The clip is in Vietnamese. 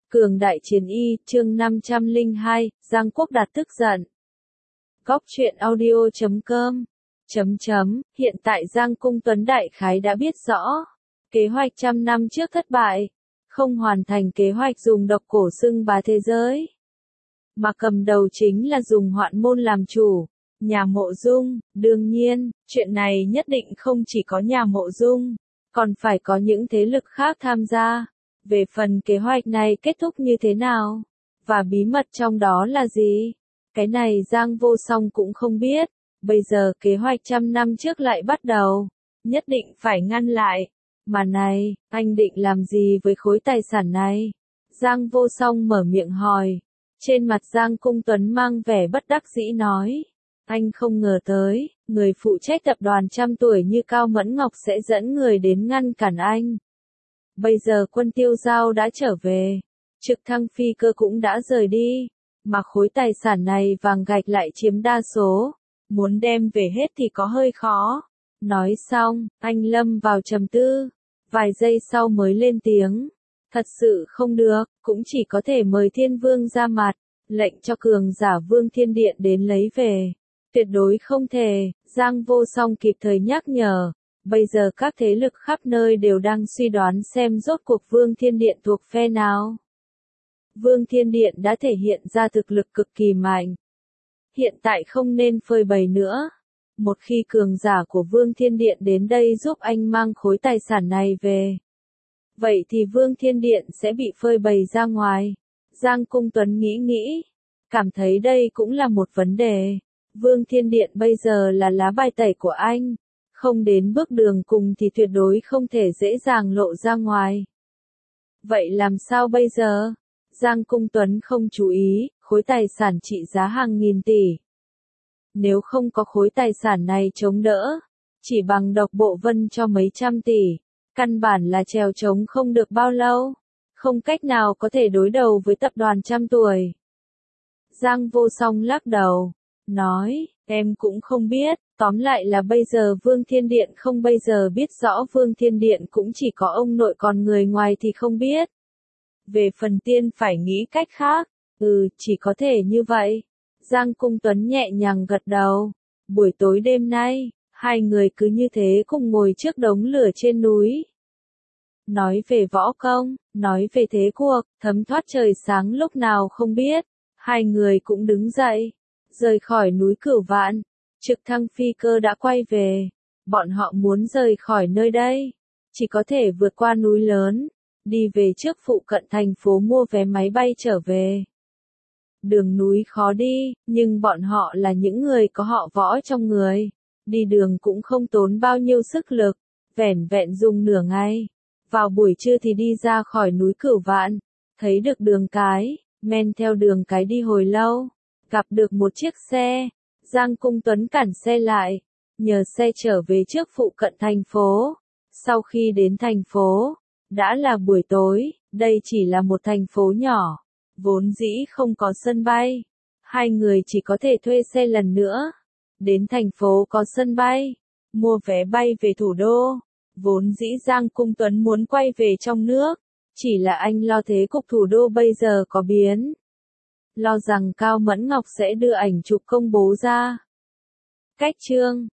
Cường đại chiến y, chương 502, Giang Quốc Đạt tức giận. Góc truyện audio.com. Hiện tại Giang Cung Tuấn đại khái đã biết rõ. Kế hoạch 100 năm trước thất bại. Không hoàn thành kế hoạch dùng độc cổ xưng bá thế giới. Mà cầm đầu chính là dùng Hoạn Môn làm chủ. Nhà Mộ Dung, đương nhiên, chuyện này nhất định không chỉ có nhà Mộ Dung, còn phải có những thế lực khác tham gia. Về phần kế hoạch này kết thúc như thế nào, và bí mật trong đó là gì, cái này Giang Vô Song cũng không biết. Bây giờ kế hoạch 100 năm trước lại bắt đầu, nhất định phải ngăn lại. Mà này, anh định làm gì với khối tài sản này? Giang Vô Song mở miệng hỏi. Trên mặt Giang Cung Tuấn mang vẻ bất đắc dĩ nói. Anh không ngờ tới, người phụ trách tập đoàn 100 tuổi như Cao Mẫn Ngọc sẽ dẫn người đến ngăn cản anh. Bây giờ Quân Tiêu Giao đã trở về, trực thăng phi cơ cũng đã rời đi, mà khối tài sản này vàng gạch lại chiếm đa số, muốn đem về hết thì có hơi khó. Nói xong, anh lâm vào trầm tư, vài giây sau mới lên tiếng. Thật sự không được, cũng chỉ có thể mời Thiên Vương ra mặt, lệnh cho cường giả Vương Thiên Điện đến lấy về. Tuyệt đối không thể, Giang Vô Song kịp thời nhắc nhở. Bây giờ các thế lực khắp nơi đều đang suy đoán xem rốt cuộc Vương Thiên Điện thuộc phe nào. Vương Thiên Điện đã thể hiện ra thực lực cực kỳ mạnh. Hiện tại không nên phơi bày nữa. Một khi cường giả của Vương Thiên Điện đến đây giúp anh mang khối tài sản này về, vậy thì Vương Thiên Điện sẽ bị phơi bày ra ngoài. Giang Cung Tuấn nghĩ, cảm thấy đây cũng là một vấn đề. Vương Thiên Điện bây giờ là lá bài tẩy của anh. Không đến bước đường cùng thì tuyệt đối không thể dễ dàng lộ ra ngoài. Vậy làm sao bây giờ? Giang Cung Tuấn không chú ý, khối tài sản trị giá hàng nghìn tỷ. Nếu không có khối tài sản này chống đỡ, chỉ bằng độc bộ vân cho mấy trăm tỷ, căn bản là trèo trống không được bao lâu, không cách nào có thể đối đầu với tập đoàn 100 tuổi. Giang Vô Song lắc đầu, nói, em cũng không biết. Tóm lại là bây giờ Vương Thiên Điện không bây giờ biết rõ Vương Thiên Điện cũng chỉ có ông nội còn người ngoài thì không biết. Về phần tiên phải nghĩ cách khác, chỉ có thể như vậy. Giang Cung Tuấn nhẹ nhàng gật đầu. Buổi tối đêm nay, hai người cứ như thế cùng ngồi trước đống lửa trên núi. Nói về võ công, nói về thế cuộc, thấm thoát trời sáng lúc nào không biết. Hai người cũng đứng dậy, rời khỏi núi Cửu Vạn. Trực thăng phi cơ đã quay về. Bọn họ muốn rời khỏi nơi đây, chỉ có thể vượt qua núi lớn, đi về trước phụ cận thành phố mua vé máy bay trở về. Đường núi khó đi, nhưng bọn họ là những người có họ võ trong người. Đi đường cũng không tốn bao nhiêu sức lực, vẻn vẹn dùng nửa ngày. Vào buổi trưa thì đi ra khỏi núi Cửu Vạn, thấy được đường cái, men theo đường cái đi hồi lâu, gặp được một chiếc xe. Giang Cung Tuấn cản xe lại, nhờ xe trở về trước phụ cận thành phố. Sau khi đến thành phố, đã là buổi tối, đây chỉ là một thành phố nhỏ, vốn dĩ không có sân bay. Hai người chỉ có thể thuê xe lần nữa. Đến thành phố có sân bay, mua vé bay về thủ đô. Vốn dĩ Giang Cung Tuấn muốn quay về trong nước, chỉ là anh lo thế cục thủ đô bây giờ có biến. Lo rằng Cao Mẫn Ngọc sẽ đưa ảnh chụp công bố ra. Cách chương